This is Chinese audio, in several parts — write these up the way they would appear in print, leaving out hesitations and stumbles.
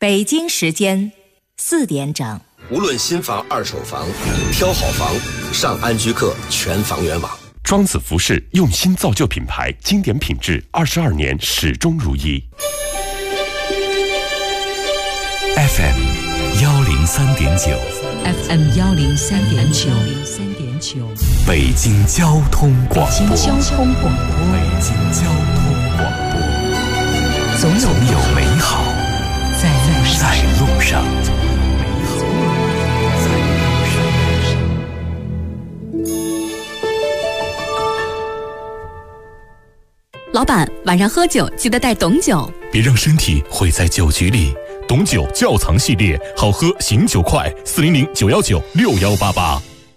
北京时间4点整。 无论新房、二手房，挑好房，上安居客全房源网。 庄子服饰用心造就品牌，经典品质，22年始终如一。 FM 103.9 FM 103.9 北京交通广播。 北京交通广播。总有美好在路上。 老板，晚上喝酒记得带董酒， 别让身体毁在酒局里。董酒窖藏系列，好喝醒酒快，400-919-6188。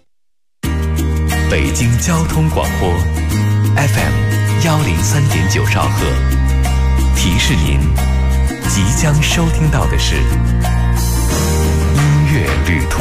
北京交通广播 FM 103.9兆赫，提示您即将收听到的是音乐旅途。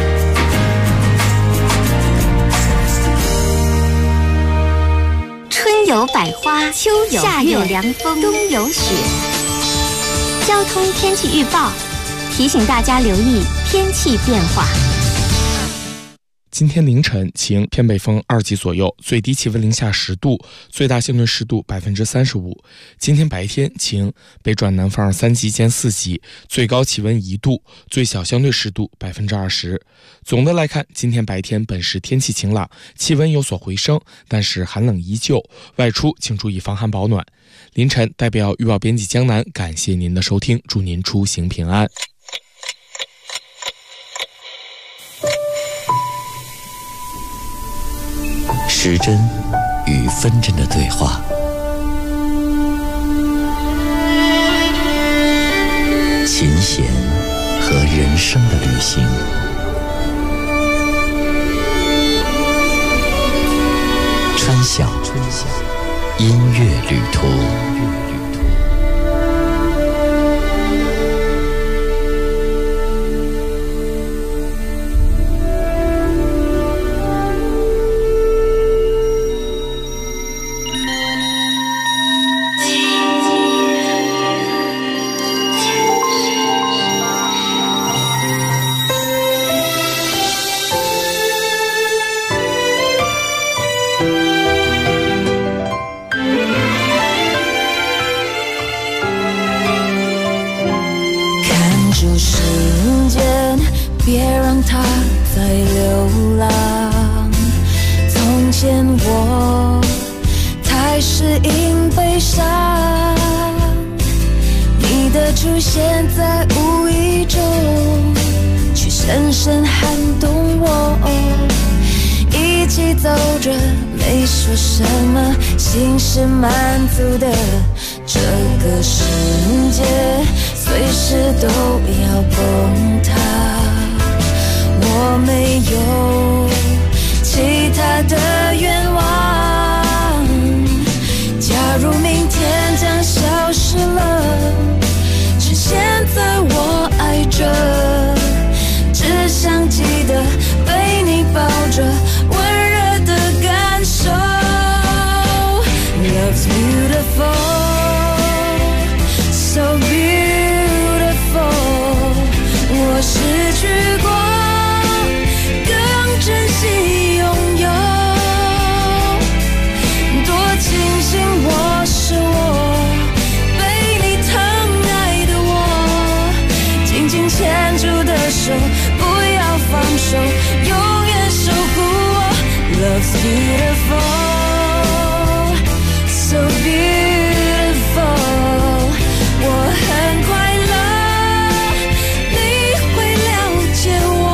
春有百花，秋有夏有凉风，冬有雪。交通天气预报提醒大家留意天气变化。 今天凌晨晴，偏北风2级左右，最低气温零下10度，最大相对湿度35%。今天白天晴，北转南风3级兼4级，最高气温1度，最小相对湿度20%。总的来看，今天白天本市天气晴朗，气温有所回升，但是寒冷依旧，外出请注意防寒保暖。凌晨代表预报编辑江南感谢您的收听，祝您出行平安。 时针与分针的对话，琴弦和人生的旅行，春晓音乐旅途。 别让它再流浪。从前我太适应悲伤，你的出现在无意中，却深深撼动我。一起走着，没说什么，心是满足的。这个世界随时都要崩塌。我没有其他的愿望，假如明天将消失了，趁现在我爱着，只想记得被你抱着，温热的感受。 Love's beautiful, so beautiful， 我失去过珍惜拥有，多庆幸我是我，被你疼爱的我，紧紧牵住的手，不要放手，永远守护我。Love's beautiful, so beautiful， 我很快乐，你会了解我。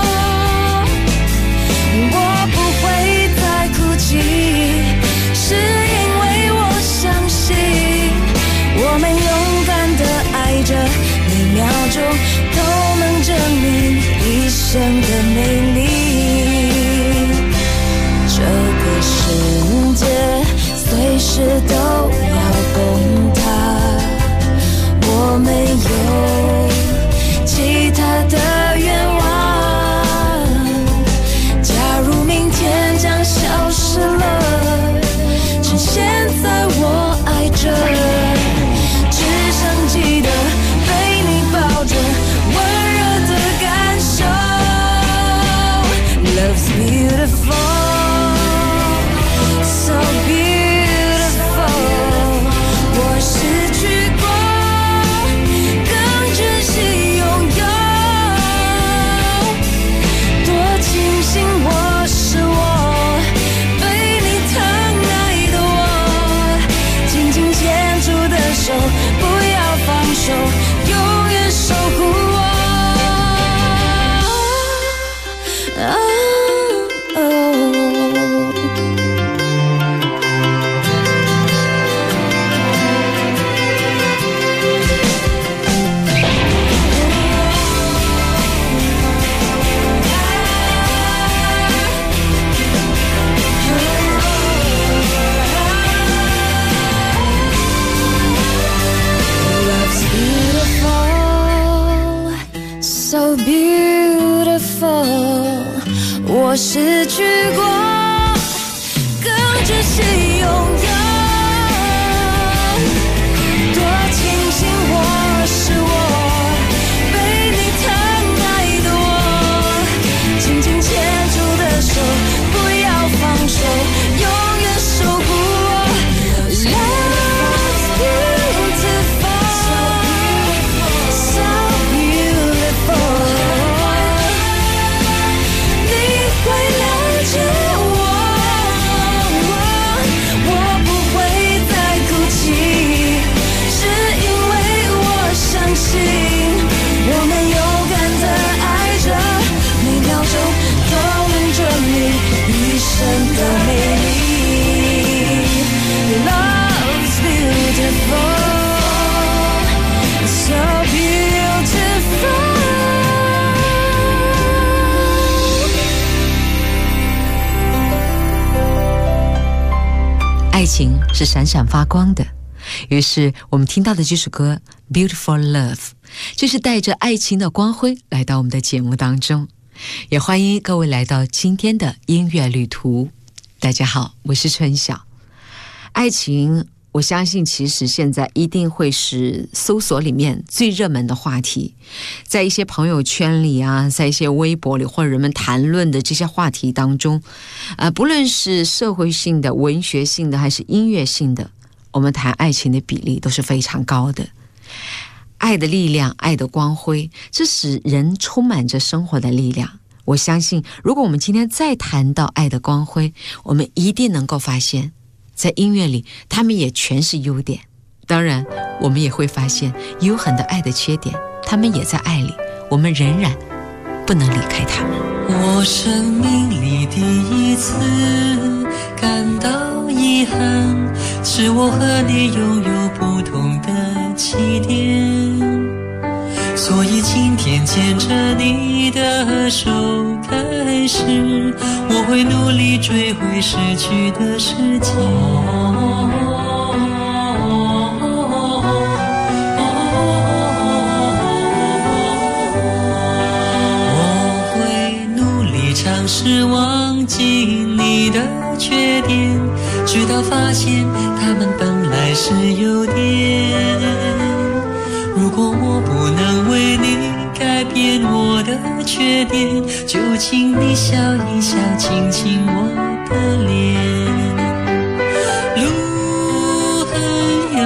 我不会再哭泣，是因为我相信，我们勇敢地爱着，每秒钟都能证明一生的美丽。这个世界随时都要崩塌，我没有其他的愿望，假如明天将消失了，趁现在我爱着，只想记得被你抱失去过，更珍惜拥有。多庆幸我是我，被你疼爱的我，紧紧牵住的手，不要放手，永远守护我。Love's beautiful, so beautiful。你会了解我，我不会再哭泣，是因为我相信，我们勇敢地爱着，每秒钟都能证明一生的美丽。Love's beautiful, so beautiful。 爱情是闪闪发光的，于是我们听到的这首歌 Beautiful Love 就是带着爱情的光辉来到我们的节目当中。也欢迎各位来到今天的音乐旅途。大家好，我是春晓。爱情我相信其实现在一定会是搜索里面最热门的话题，在一些朋友圈里啊，在一些微博里或者人们谈论的这些话题当中，不论是社会性的、文学性的还是音乐性的，我们谈爱情的比例都是非常高的。爱的力量，爱的光辉，这使人充满着生活的力量。我相信如果我们今天再谈到爱的光辉，我们一定能够发现在音乐里他们也全是优点。当然我们也会发现有很多爱的缺点，他们也在爱里，我们仍然不能离开他们。 我生命里第一次感到遗憾，是我和你拥有不同的起点，所以今天牵着你的手开始，我会努力追回失去的时间。尝试忘记你的缺点，直到发现他们本来是优点。如果我不能为你改变我的缺点，就请你笑一笑，亲亲我的脸。路很遥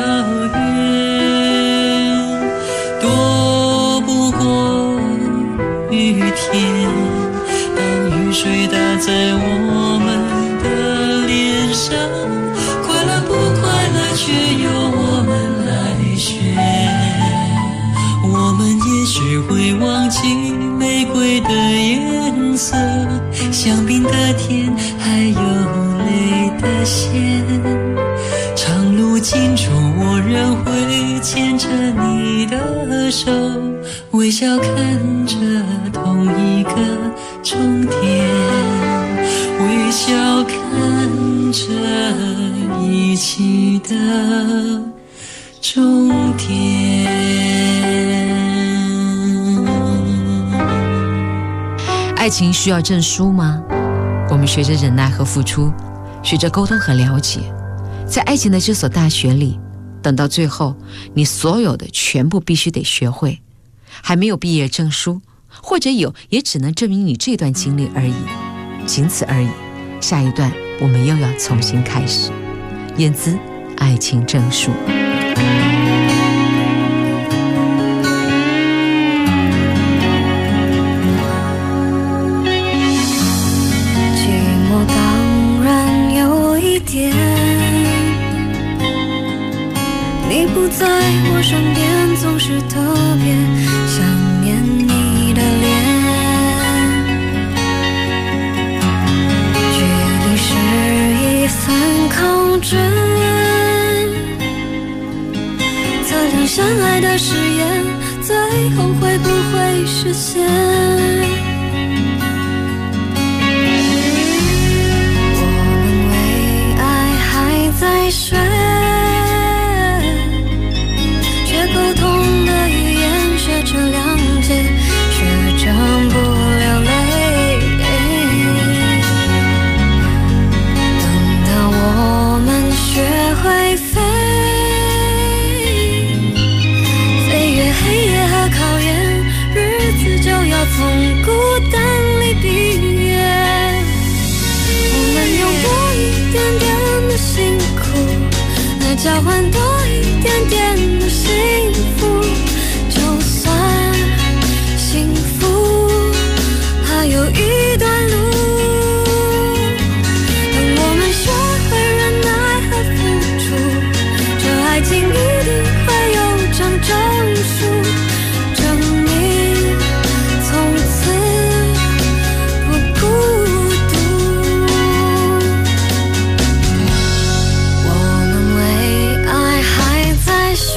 远，躲不过雨天，水打在我们的脸上，快乐不快乐却由我们来选。我们也许会忘记玫瑰的颜色，香槟的甜，还有泪的咸。长路尽处我仍会牵着你的手，微笑看着同一个终点，微笑看着一起的终点。 爱情需要证书吗？我们学着忍耐和付出，学着沟通和了解，在爱情的这所大学里，等到最后你所有的全部必须得学会。还没有毕业证书，或者有也只能证明你这段经历而已，仅此而已。下一段我们又要重新开始。燕姿，爱情证书。 寂寞当然有一点，你不在我身边，总是特别想念你的脸，距离是一份考卷，测量相爱的誓言，最后会不会实现？我们为爱还在学，学沟通的语言，学着谅解，学着不流泪。 交换多一点点的幸福，就算幸福还有一段路。当我们学会忍耐和付出，这爱情一定会有张证书，证明从此不孤独。我们为爱还在学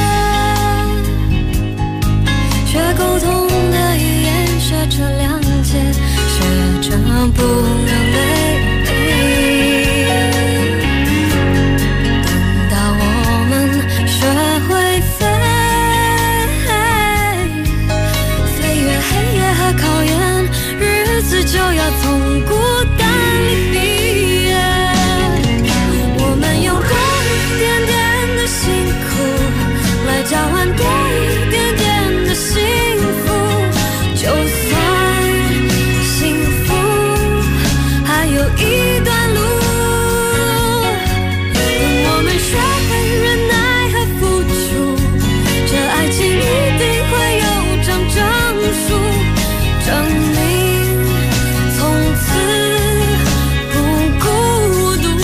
沟通的语言，学着谅解，学着不流泪。等到我们学会飞，飞越黑夜和考验，日子就要从孤单里毕业。我们用多一点点的辛苦来交换多一点点的幸福，就算幸福还有一段路。等我们学会忍耐和付出，这爱情一定会有张证书，证明从此不孤独。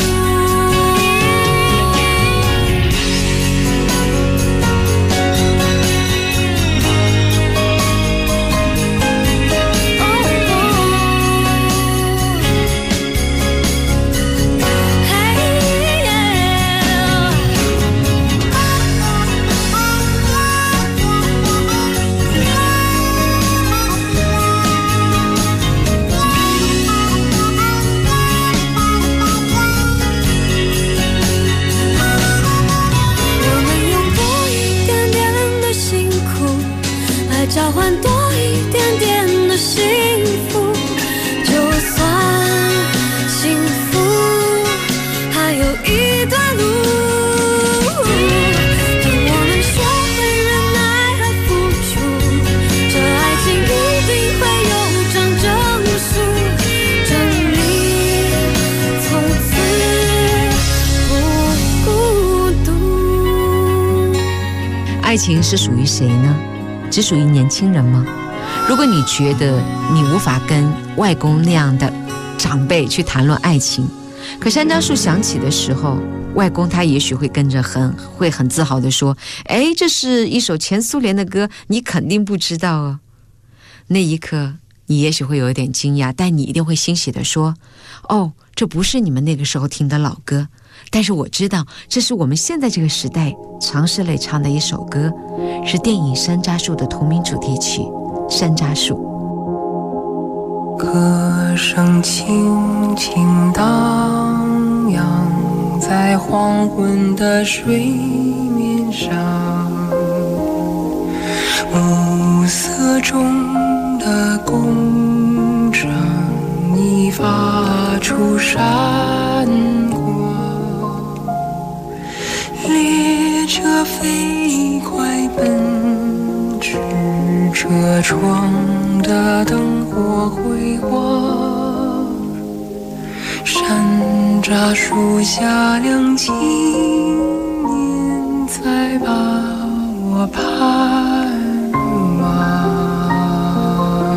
我们用多一点点的辛苦来交换多一点点的幸福，就算幸福还有一段路。当我们学会忍耐和付出，这爱情一定会有张证书，证明从此不孤独。 爱情是属于谁呢？只属于年轻人吗？如果你觉得你无法跟外公那样的长辈去谈论爱情，可山楂树响起的时候，外公他也许会跟着会很自豪地说，哎，这是一首前苏联的歌，你肯定不知道哦。那一刻你也许会有一点惊讶，但你一定会欣喜地说，哦，这不是你们那个时候听的老歌，但是我知道这是我们现在这个时代常石磊唱的一首歌，是电影《山楂树》的同名主题曲《山楂树》。 歌声轻轻荡漾在黄昏的水面上，暮色中的工程已发出闪光，列车飞快奔驰，车窗的灯火辉煌，山楂树下两青年在把我盼望。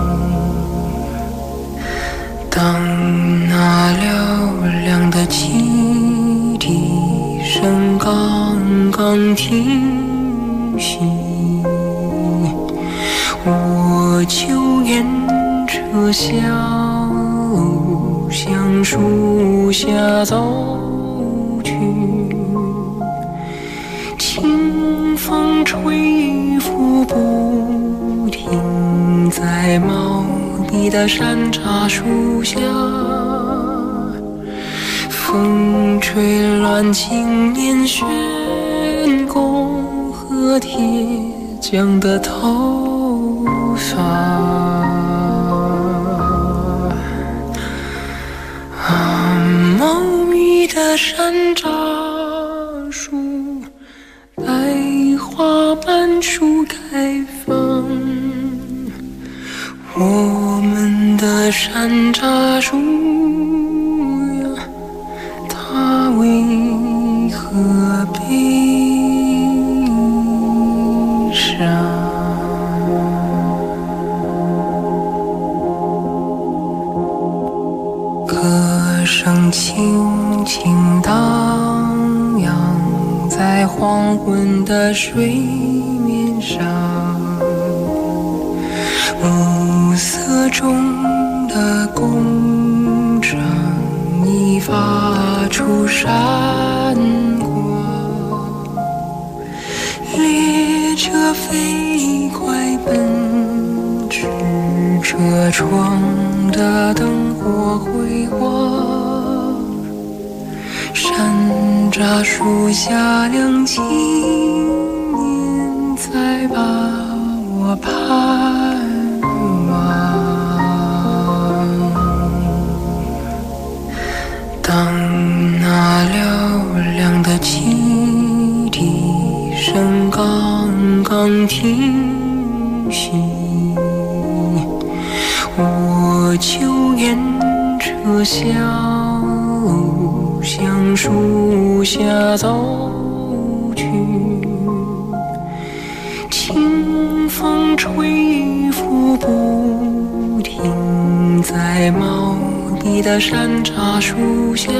当那嘹亮的汽笛声刚刚停息，我就沿着小路向树下走去，清风吹拂不停在茂密的山楂树下，风吹乱青年旋弓和铁匠的头发。茂密的山楂树，百花满树开放，我们的山楂树呀，它为何黄昏的水面上，暮色中的工厂已发出闪光，列车飞快奔驰，车窗的灯火辉煌，山楂树下两青年在把我盼望。当那嘹亮的汽笛声刚刚停息，我就沿车厢向树下走去，清风吹拂不停在茂密的山楂树下，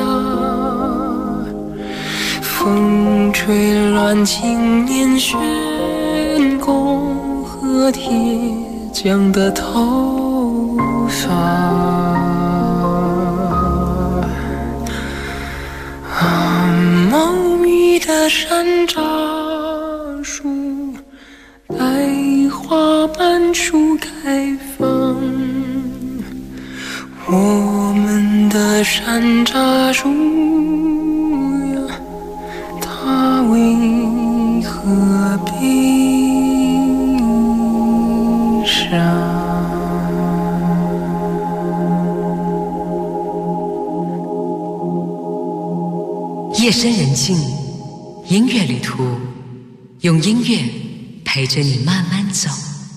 风吹乱青年悬弓和铁匠的头发。茂密的山楂树，待花瓣初开放。我们的山楂树呀，它为何悲伤？ 夜深人静，音乐旅途，用音乐陪着你慢慢走。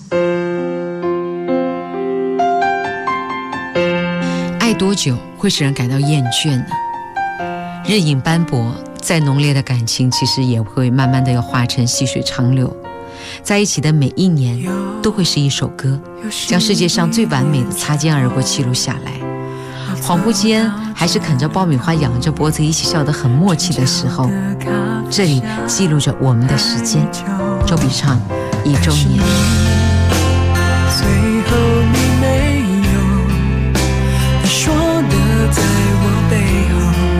爱多久会使人感到厌倦呢？日影斑驳，再浓烈的感情其实也会慢慢的要化成细水长流。在一起的每一年都会是一首歌，将世界上最完美的擦肩而过记录下来。恍惚间还是啃着爆米花仰着脖子一起笑得很默契的时候，这里记录着我们的时间。周笔畅1周年。 最后你没有说的在我背后，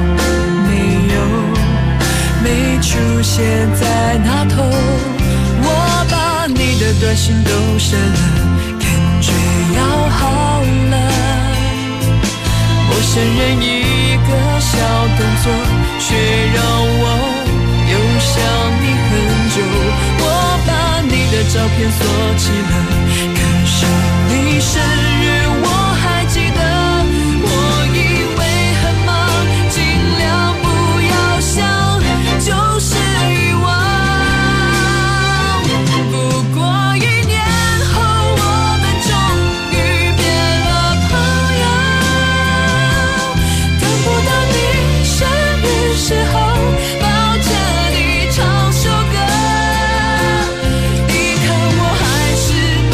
没出现在那头，我把你的短信都删了，感觉要好了。陌生人一个小动作，却让我又想你很久。我把你的照片锁起了，可是你生日我还记得。我以为很忙，尽量不要想，就是遗忘。不过1年后，我们终于变了朋友。等不到你生日时候，抱着你唱首歌，你看我还是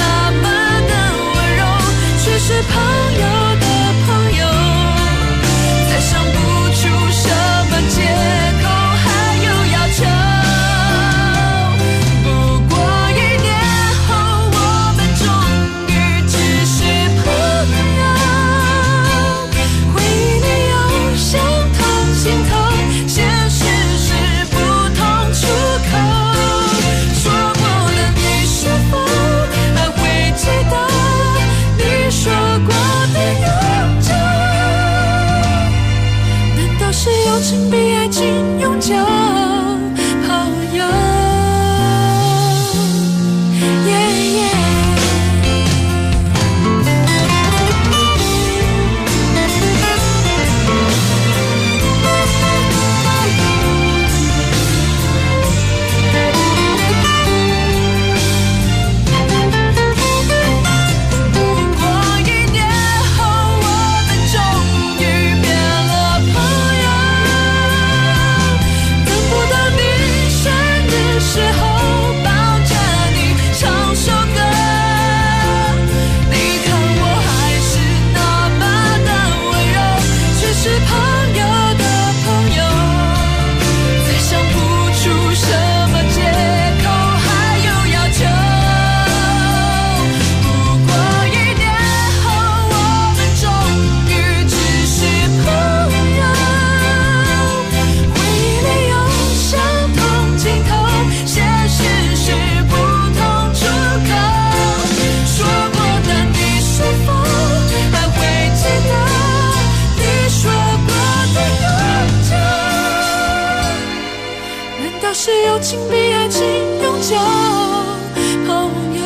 是友情比爱情永久。朋友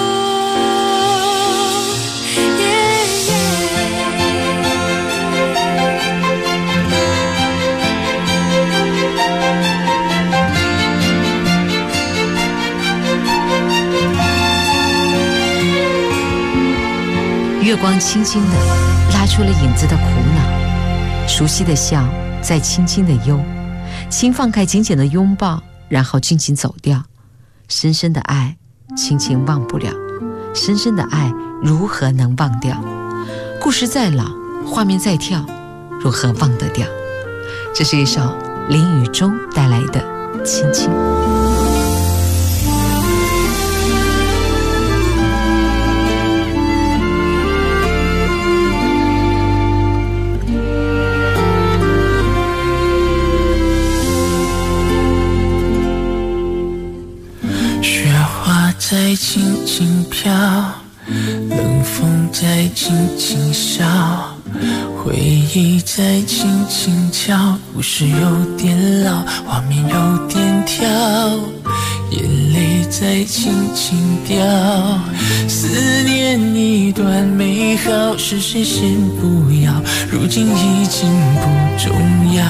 月光轻轻地拉出了影子的苦恼，熟悉的笑在轻轻的忧，轻放开紧紧的拥抱，然后静静走掉。深深的爱轻轻忘不了，深深的爱如何能忘掉？故事再老，画面再跳，如何忘得掉？这是一首林宇中带来的《轻轻》。 在轻轻飘，冷风在轻轻笑，回忆在轻轻敲，故事有点老，画面有点跳，眼泪在轻轻掉，思念一段美好，是谁先不要，如今已经不重要。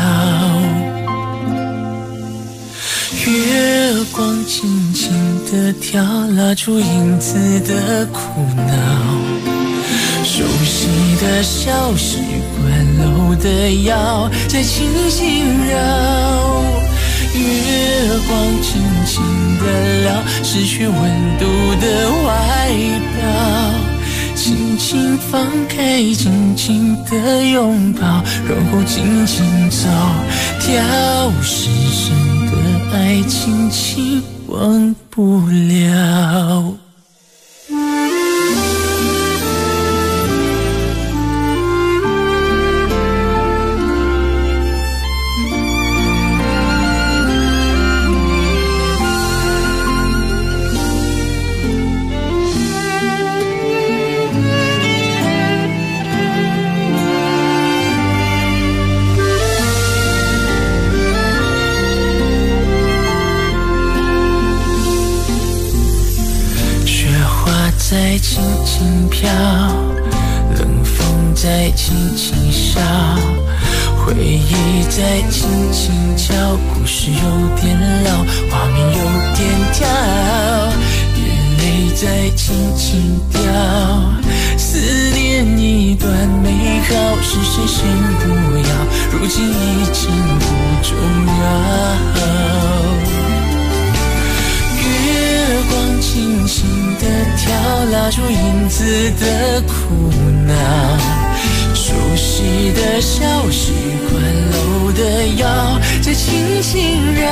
月光轻轻地跳，拉出影子的苦恼，熟悉的笑，习惯搂的腰，在轻轻绕。月光轻轻地撩，失去温度的外表，轻轻放开，紧紧的拥抱，然后轻轻走掉，深深的爱轻轻忘不了。在轻轻飘，冷风在轻轻笑，回忆在轻轻敲，故事有点老，画面有点跳，眼泪在轻轻掉，思念一段美好，是谁先不要，如今已经不重要。月光轻轻地跳，拉出影子的苦恼，熟悉的笑，习惯搂的腰，在轻轻绕。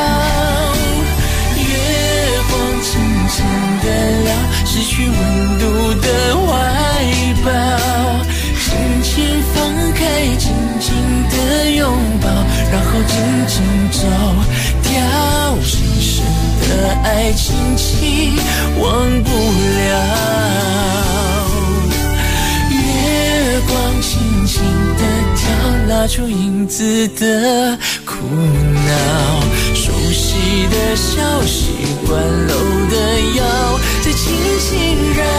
月光轻轻地撩，失去温度的外表，轻轻放开，紧紧的拥抱，然后紧紧走掉，深深的爱轻轻忘不了。月光轻轻地跳，拉出影子的苦恼，熟悉的笑，习惯搂的腰，在轻轻绕。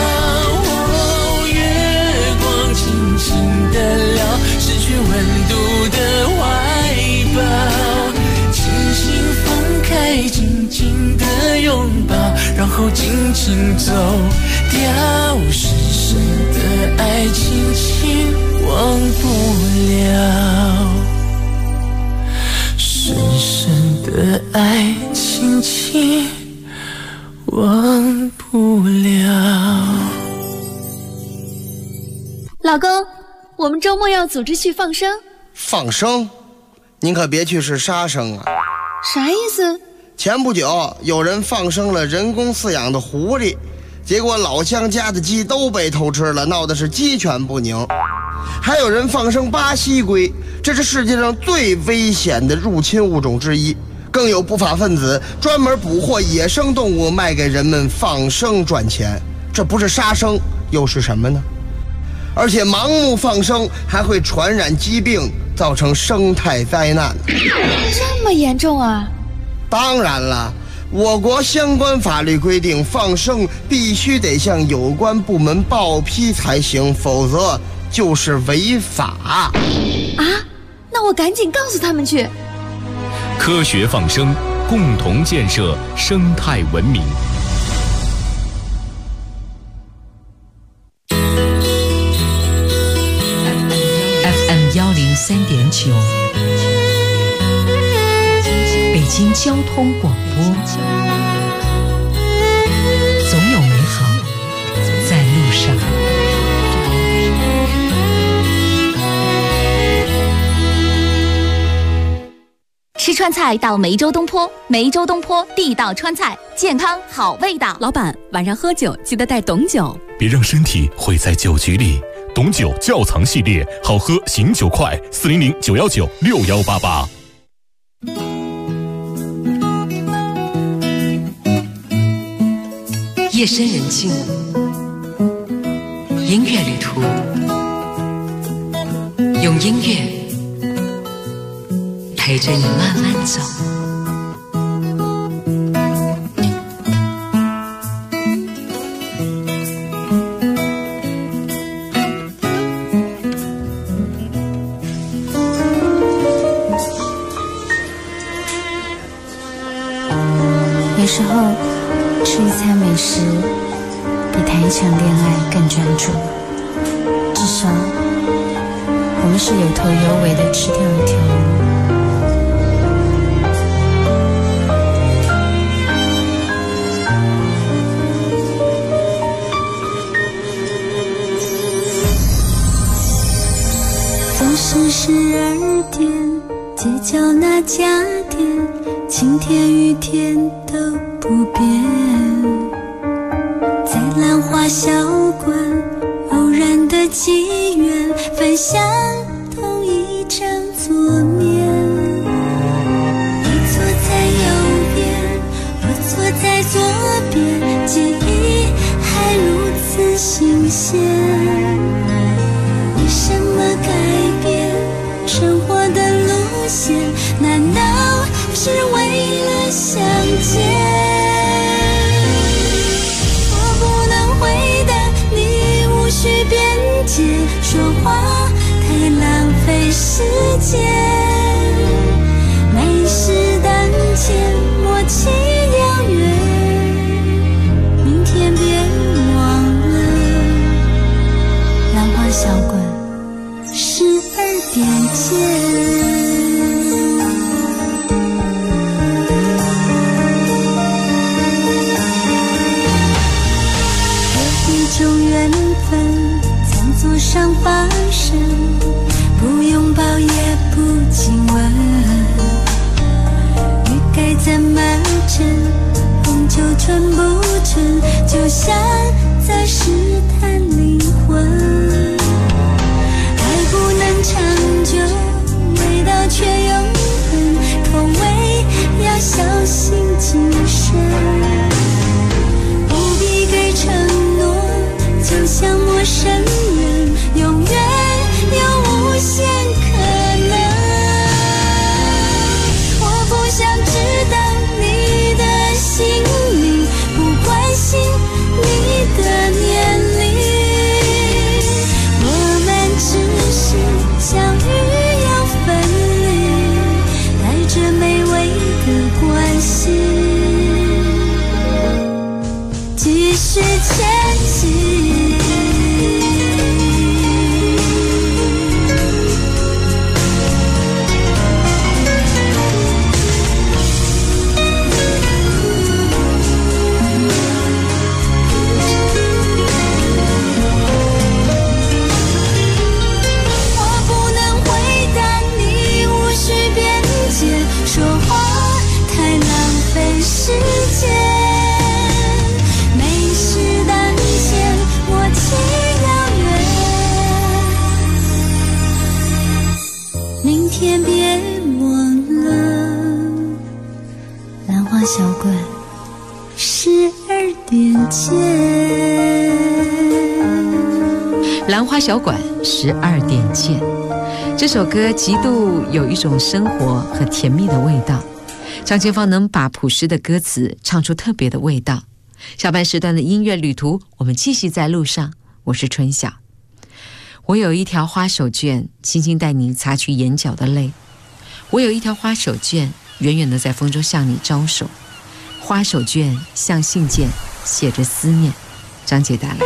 月光轻轻地撩，失去温度的外表，轻轻放开，紧紧的拥抱，然后紧紧走掉，深深的爱轻轻忘不了，深深的爱轻轻忘不了。 老公，我们周末要组织去放生。 放生？您可别去是杀生啊！ 啥意思？ 前不久有人放生了人工饲养的狐狸，结果老乡家的鸡都被偷吃了，闹的是鸡犬不宁。还有人放生巴西龟，这是世界上最危险的入侵物种之一。更有不法分子专门捕获野生动物卖给人们放生赚钱，这不是杀生又是什么呢？而且盲目放生还会传染疾病，造成生态灾难。 这么严重啊？ 当然了，我国相关法律规定，放生必须得向有关部门报批才行，否则就是违法。 啊，那我赶紧告诉他们去。 科学放生，共同建设生态文明。 FM103.9，北京交通广播，总有美好在路上。 吃川菜到梅州东坡，梅州东坡地道川菜，健康好味道。 老板，晚上喝酒记得带董酒， 别让身体毁在酒局里。董酒窖藏系列，好喝醒酒快，400-919-6188。 夜深人静，音乐旅途，用音乐陪着你慢慢走。 有时候吃一餐美食比谈一场恋爱更专注，至少我们是有头有尾的吃掉一条路。 总是12点，街角那家店，晴天雨天都不变。在兰花小馆，偶然的机缘，分享同一张桌面。你坐在右边，我坐在左边，记忆还如此新鲜。为什么改变生活的路线？难道是为了相见？我不能回答你无需辩解，说话太浪费时间。美食当前，默契遥远，明天别忘了兰花小馆12点见。种缘分餐桌上发生，不拥抱也不亲吻，欲盖怎么真，红酒纯不纯，就像在试探灵魂。爱不能长久，味道却永恒，口味要小心谨慎，不必给承诺，就像陌生人，永远有无限可能。我不想知道你的姓名，不关心你的年龄，我们只是相遇又分离，带着美味的关系，继续前进。说话太浪费时间，美食当前，默契遥远，明天别忘了兰花小馆12点见。 兰花小馆12点见。这首歌极度有一种生活和甜蜜的味道， 张清芳能把朴实的歌词唱出特别的味道。下半时段的音乐旅途，我们继续在路上。我是春晓。我有一条花手绢，轻轻带你擦去眼角的泪。我有一条花手绢，远远地在风中向你招手。花手绢像信件，写着思念。张姐带来。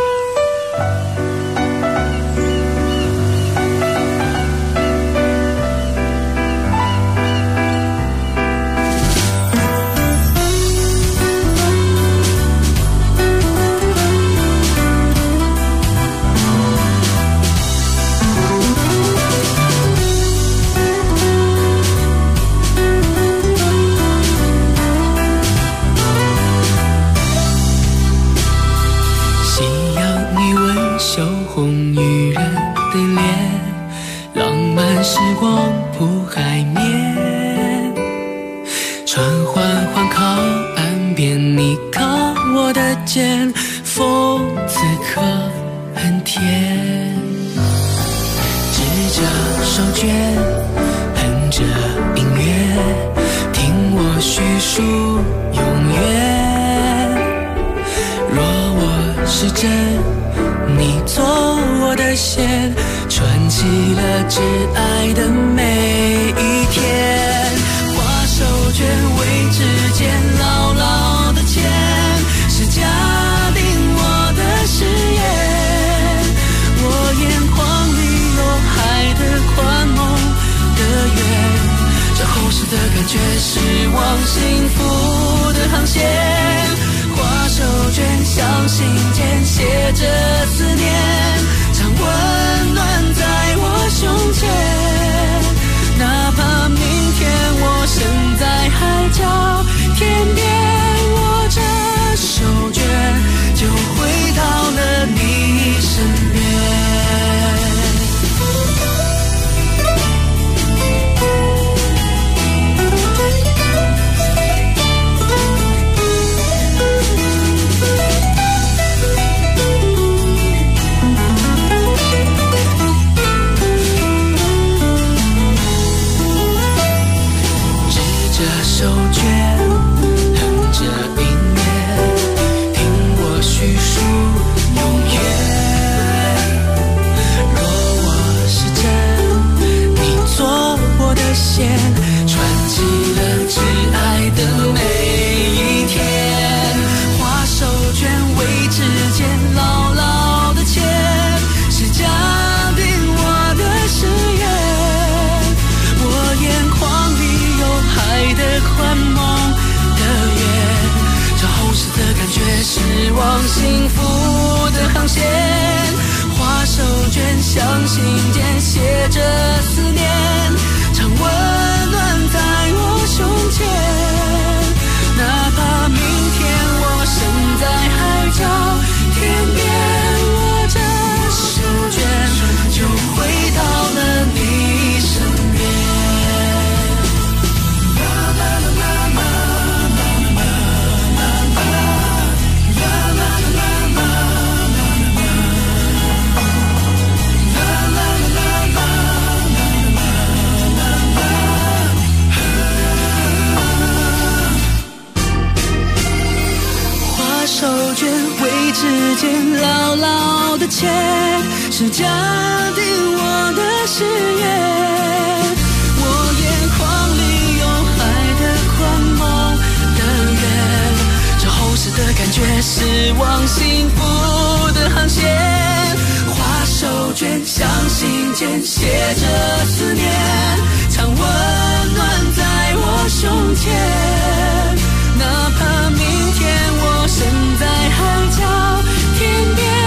是假定我的誓言，我眼眶里有海的宽广的远，这厚实的感觉是往幸福的航线。画手卷像信件，写着思念，常温暖在我胸前。哪怕明天我身在海角天边，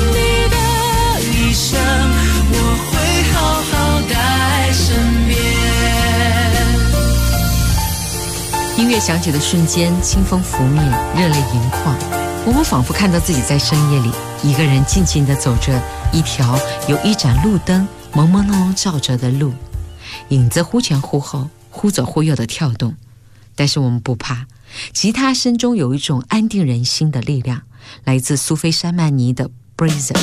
我会好好待身边。 音乐响起的瞬间，清风拂面，热泪盈眶。我们仿佛看到自己在深夜里，一个人静静地走着一条有一盏路灯朦朦胧胧照着的路，影子忽前忽后，忽左忽右的跳动。但是我们不怕，吉他声中有一种安定人心的力量，来自苏菲珊曼尼的 Breezer。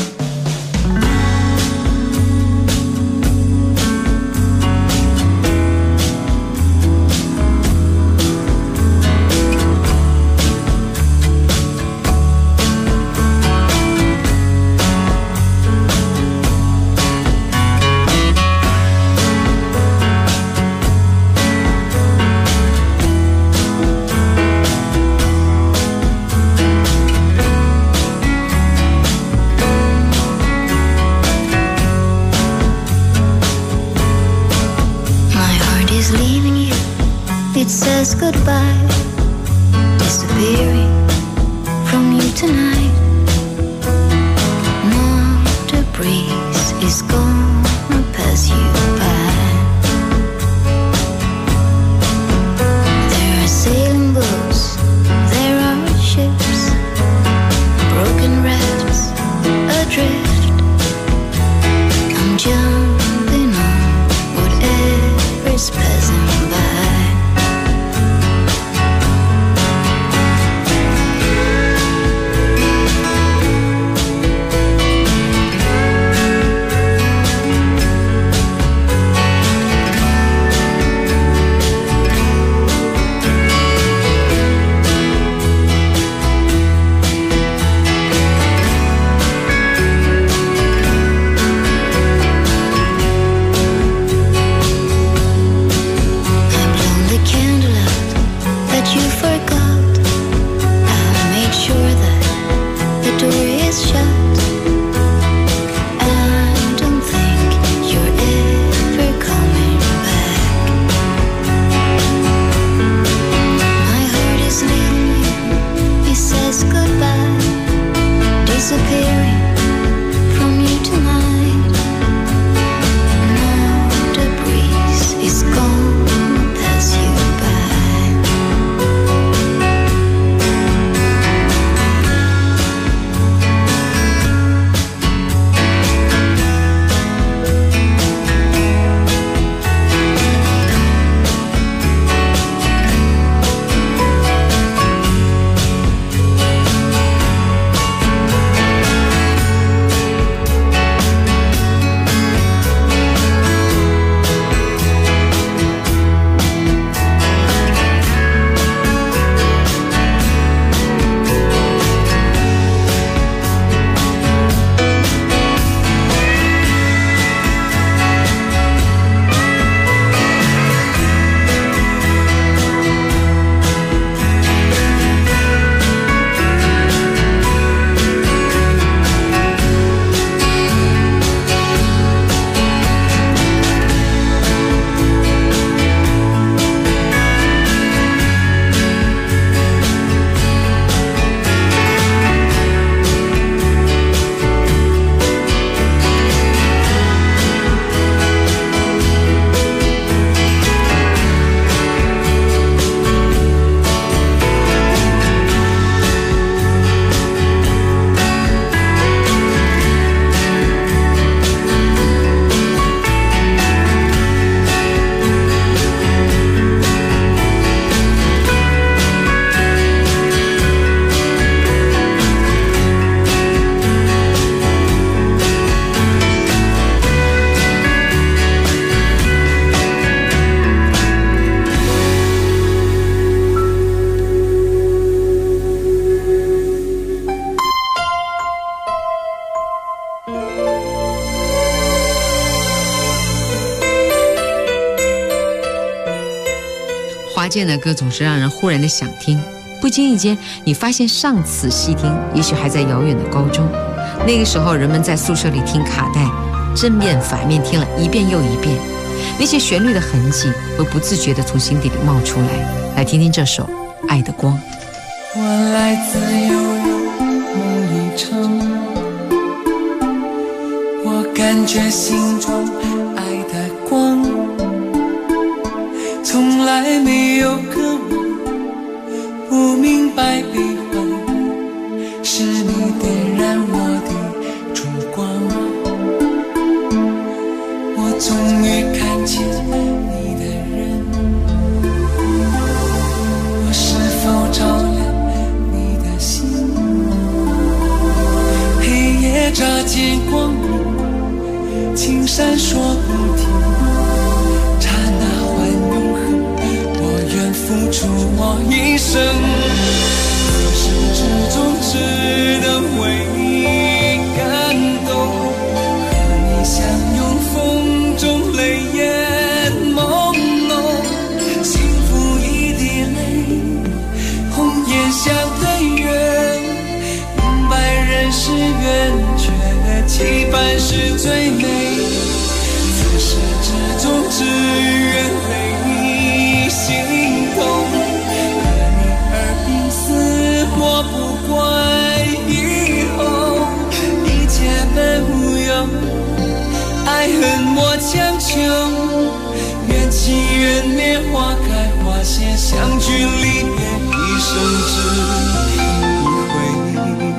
件的歌总是让人忽然的想听，不经意间你发现上次细听也许还在遥远的高中，那个时候人们在宿舍里听卡带，正面反面听了一遍又一遍，那些旋律的痕迹会不自觉地从心底里冒出来。来听听这首《爱的光》。 我来自悠悠梦一场，我感觉心中爱的光，从来没有个我不明白悲欢，是你点燃我的烛光，我终于看见你的人，我是否照亮你的心，黑夜乍见光明，情闪烁不停，刹那换永恒，我愿付出我一生，自始至终值得为你感动，和你相拥风中泪眼朦胧，幸福一滴泪，红颜相对缘，明白人是缘，却期盼是最美，自始至终只愿为你心痛，和你耳鬓厮磨，不管以后一切本无用，爱恨莫强求，缘起缘灭，花开花谢，相聚离别，一生只一回。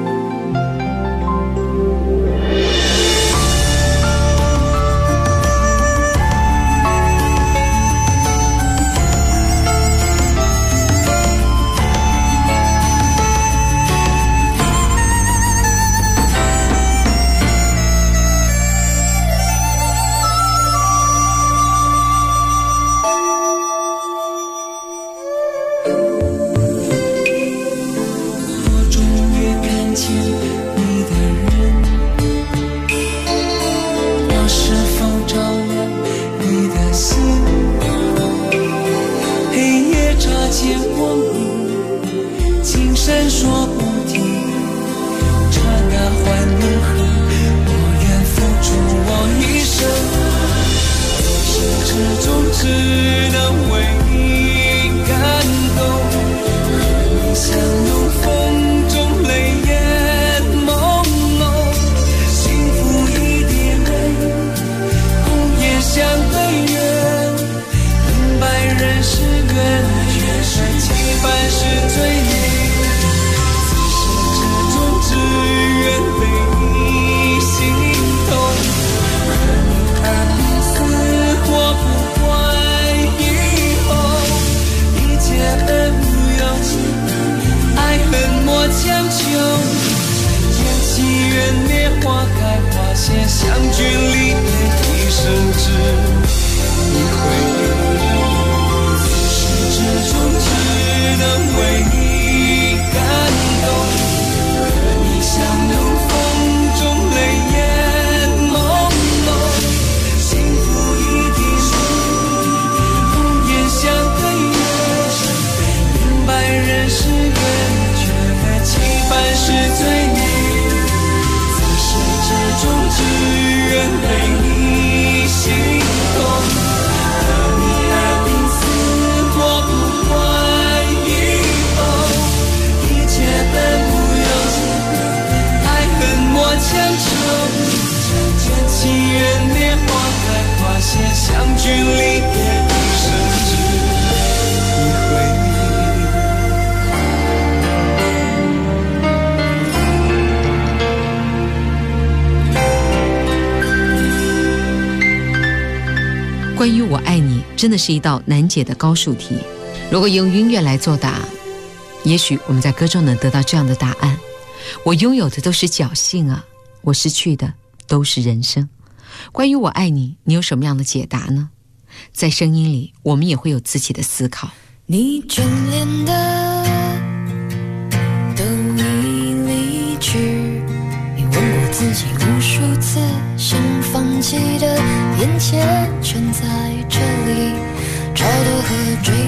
关于我爱你真的是一道难解的高数题，如果用音乐来作答，也许我们在歌中能得到这样的答案：我拥有的都是侥幸啊，我失去的都是人生。关于我爱你，你有什么样的解答呢？在声音里我们也会有自己的思考。 你眷恋的都已离去，你问过自己无数次，想放弃的眼前全在这里，超脱和追求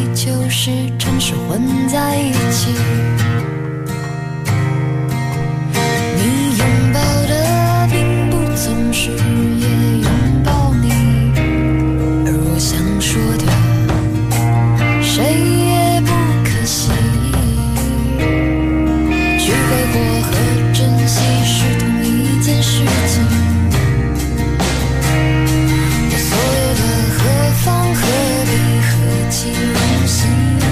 市城市混在一起。你拥抱的并不总是也拥抱你，而我想说的谁也不可惜。去挥霍和珍惜是同一件事情，我所有的何方何必何其荣幸，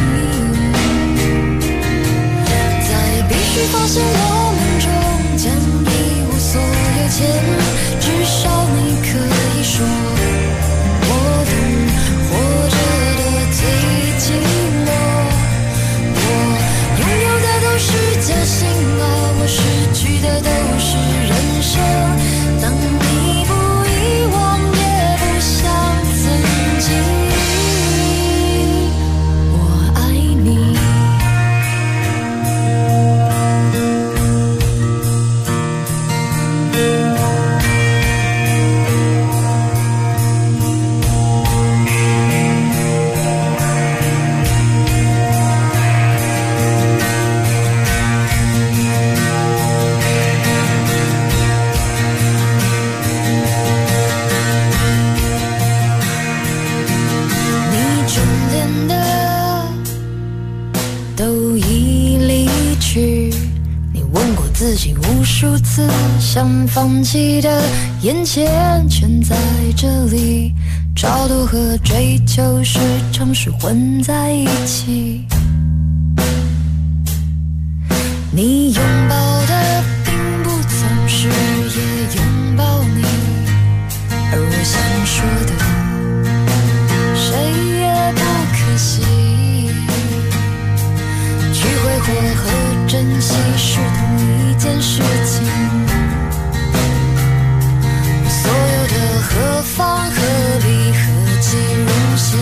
在必须发现我们中将一无所有前，至少你可以说我懂活着的最寂寞。我拥有的都是侥幸啊，我失去的都是人生。当你不遗忘也不像曾经，我爱你。你眷恋的都已离去，你问过自己无数次，想放弃的眼前全在这里，超度和追求时常是混在一起。你拥抱的并不总是也拥抱你，而我想说的谁也不可惜。去挥霍和珍惜是同一件事情，所有的何方何必何其荣幸，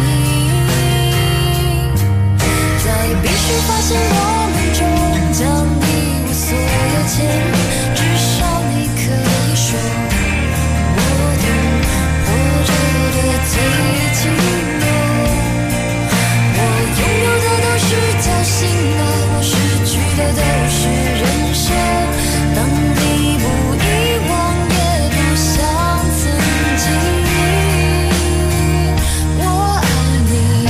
在必须发现我们中将一无所有前，至少你可以说我懂活着的最寂寞。我拥有的都是侥幸啊，我失去的都是人生。当你不遗忘也不像曾经，我爱你。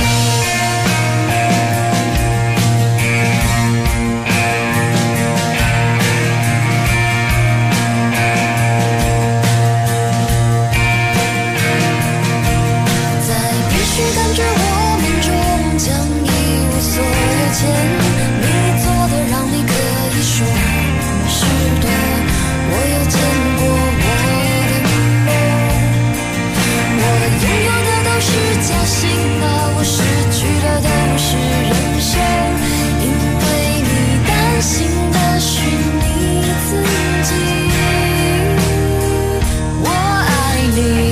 在必须感觉我们中将一无所有前，你做的让你可以说是的，我有见过我的梦。我拥有的都是侥幸啊，我失去的都是人生，因为你担心的是你自己。我爱你。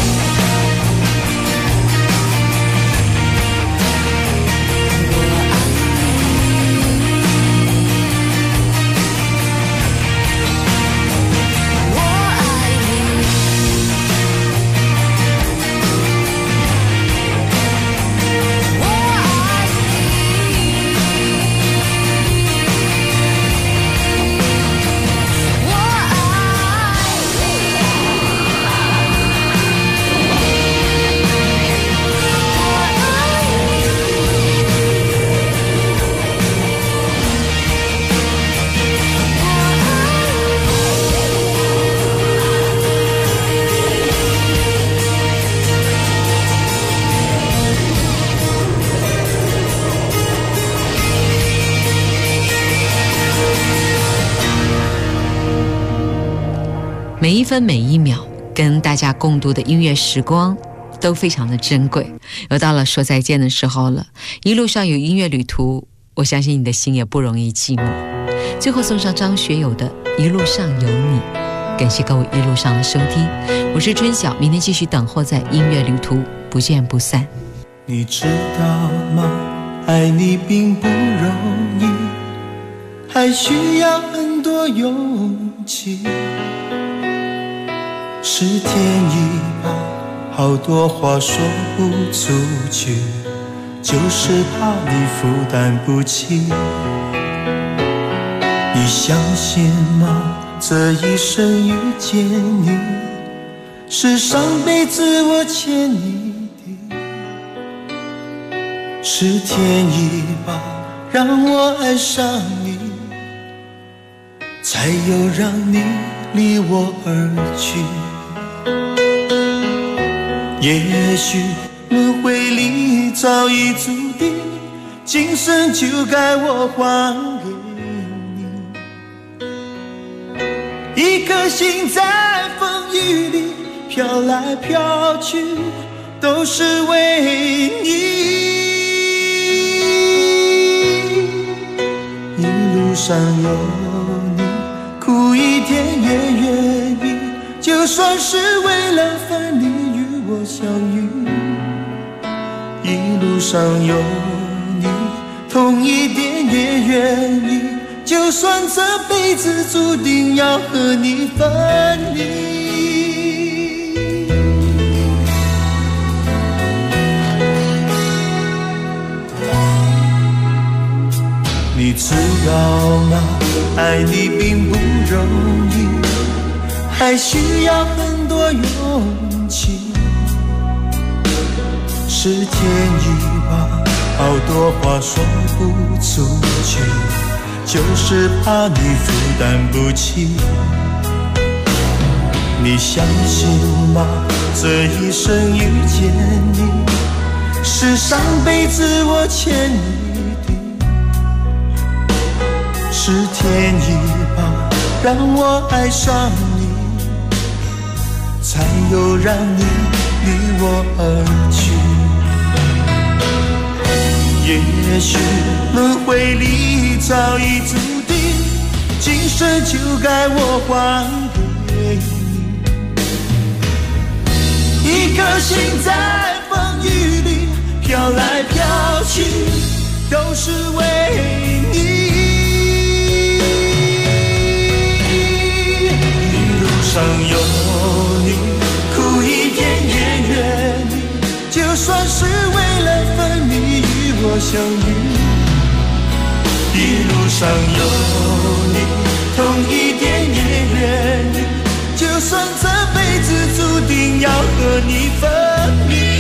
每一分每一秒跟大家共度的音乐时光都非常的珍贵，又到了说再见的时候了。一路上有音乐旅途，我相信你的心也不容易寂寞。最后送上张学友的《一路上有你》，感谢各位一路上的收听，我是春晓，明天继续等候在音乐旅途，不见不散。 你知道吗？爱你并不容易，还需要很多勇气。是天意吧，好多话说不出去， 就是怕你负担不起。你相信吗？这一生遇见你，是上辈子我欠你的，是天意吧，让我爱上你，才有让你离我而去。也许轮回里早已注定，今生就该我还给你。一颗心在风雨里飘来飘去，都是为你。一路上有你，苦一点也愿意，就算是为了分离与我相遇。一路上有你，痛一点也愿意，就算这辈子注定要和你分离。你知道吗？爱你并不容易，还需要很多勇气。是天意吧，好多话说不出去，就是怕你负担不起。你相信吗？这一生遇见你，是上辈子我欠你的，是天意吧，让我爱上你，才有让你离我而去。也许轮回里早已注定，今生就该我还给你。一颗心在风雨里飘来飘去，都是为你。一路上有你，苦一点也愿意，就算是为了分离与我相遇。一路上有你，痛一点也愿意，就算这辈子注定要和你分离。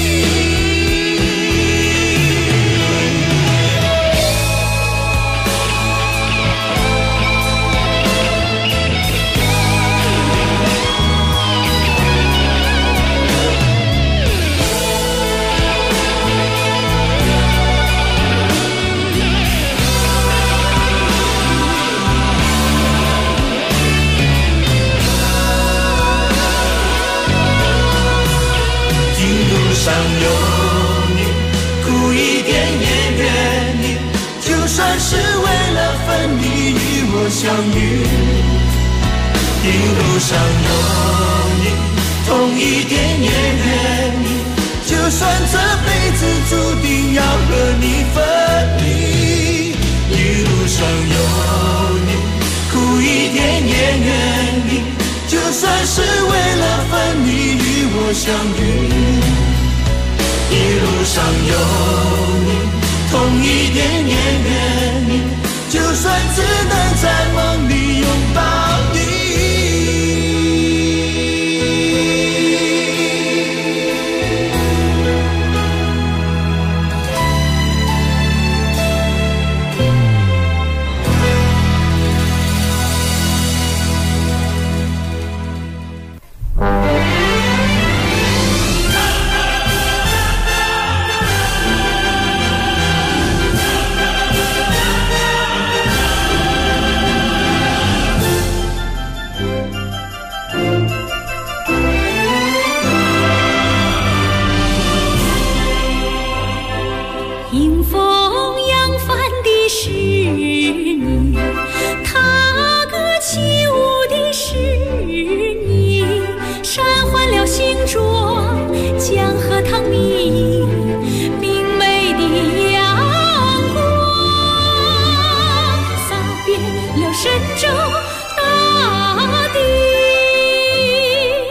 上有你，苦一点也愿意，就算是为了分离与我相遇。一路上有你，痛一点也愿意，就算这辈子注定要和你分离。一路上有你，苦一点也愿意，就算是为了分离与我相遇。一路上有你，痛一点也愿意，就算只能在梦里拥抱你。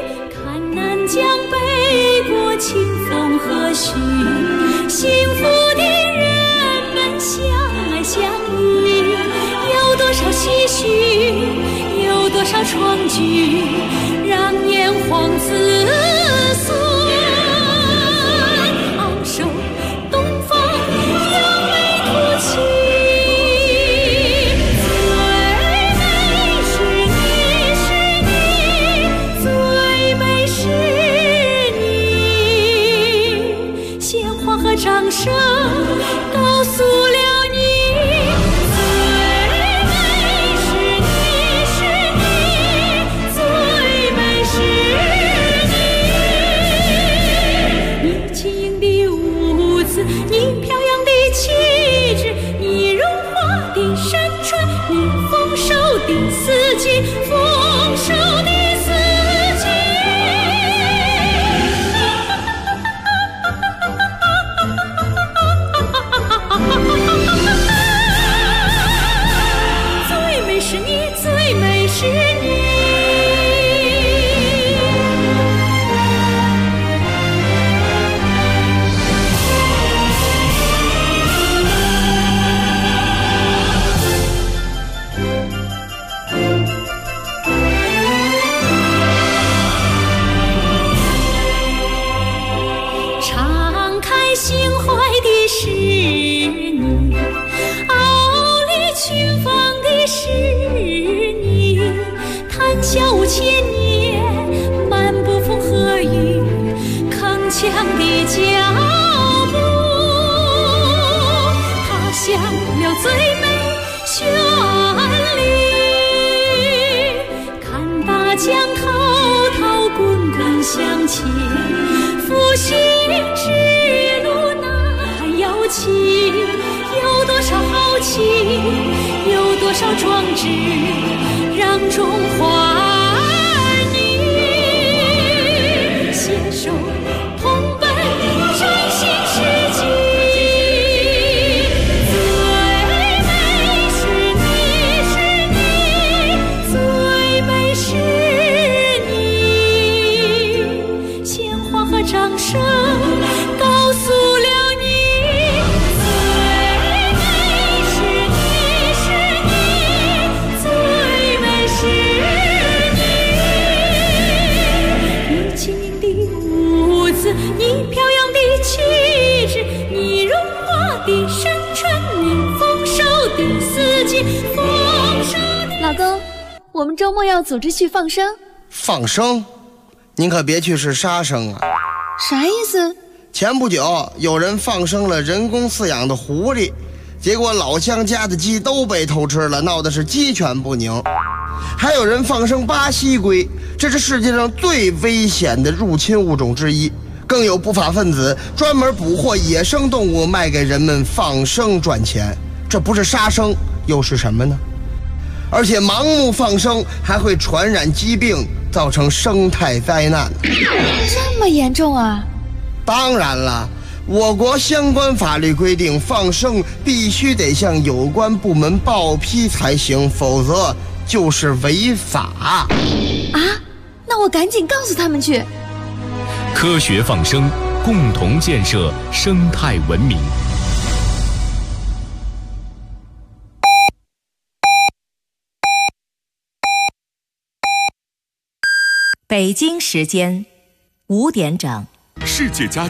江北过清风和煦，幸福唏嘘，有多少创举让炎黄子孙昂首东方扬眉吐气。最美是你，是你，最美是你，鲜花和掌声告诉了你。你飘扬的气质，你荣华的山川，你丰收的四季，丰收的四季。最美是你，最美是你。心怀的是你，傲立群芳的是你，谈笑5千年，漫步风和雨，铿锵的脚步，踏响了最美旋律，看大江滔滔滚滚向前，复兴之路摇旗，有多少豪气，有多少壮志，让中华儿女携手同奔崭新世纪。最美是你，是你，最美是你，鲜花和掌声告诉了你飘扬的气质，你荣华的山川，你丰收的四季，丰收的。 老公，我们周末要组织去放生。 放生？您可别去是杀生啊！ 啥意思？ 前不久有人放生了人工饲养的狐狸，结果老乡家的鸡都被偷吃了，闹得是鸡犬不宁。还有人放生巴西龟，这是世界上最危险的入侵物种之一。更有不法分子专门捕获野生动物卖给人们放生赚钱，这不是杀生又是什么呢？而且盲目放生还会传染疾病，造成生态灾难。 这么严重啊？ 当然了，我国相关法律规定，放生必须得向有关部门报批才行，否则就是违法。 啊？那我赶紧告诉他们去。 科学放生，共同建设生态文明。 北京时间5点整。 世界家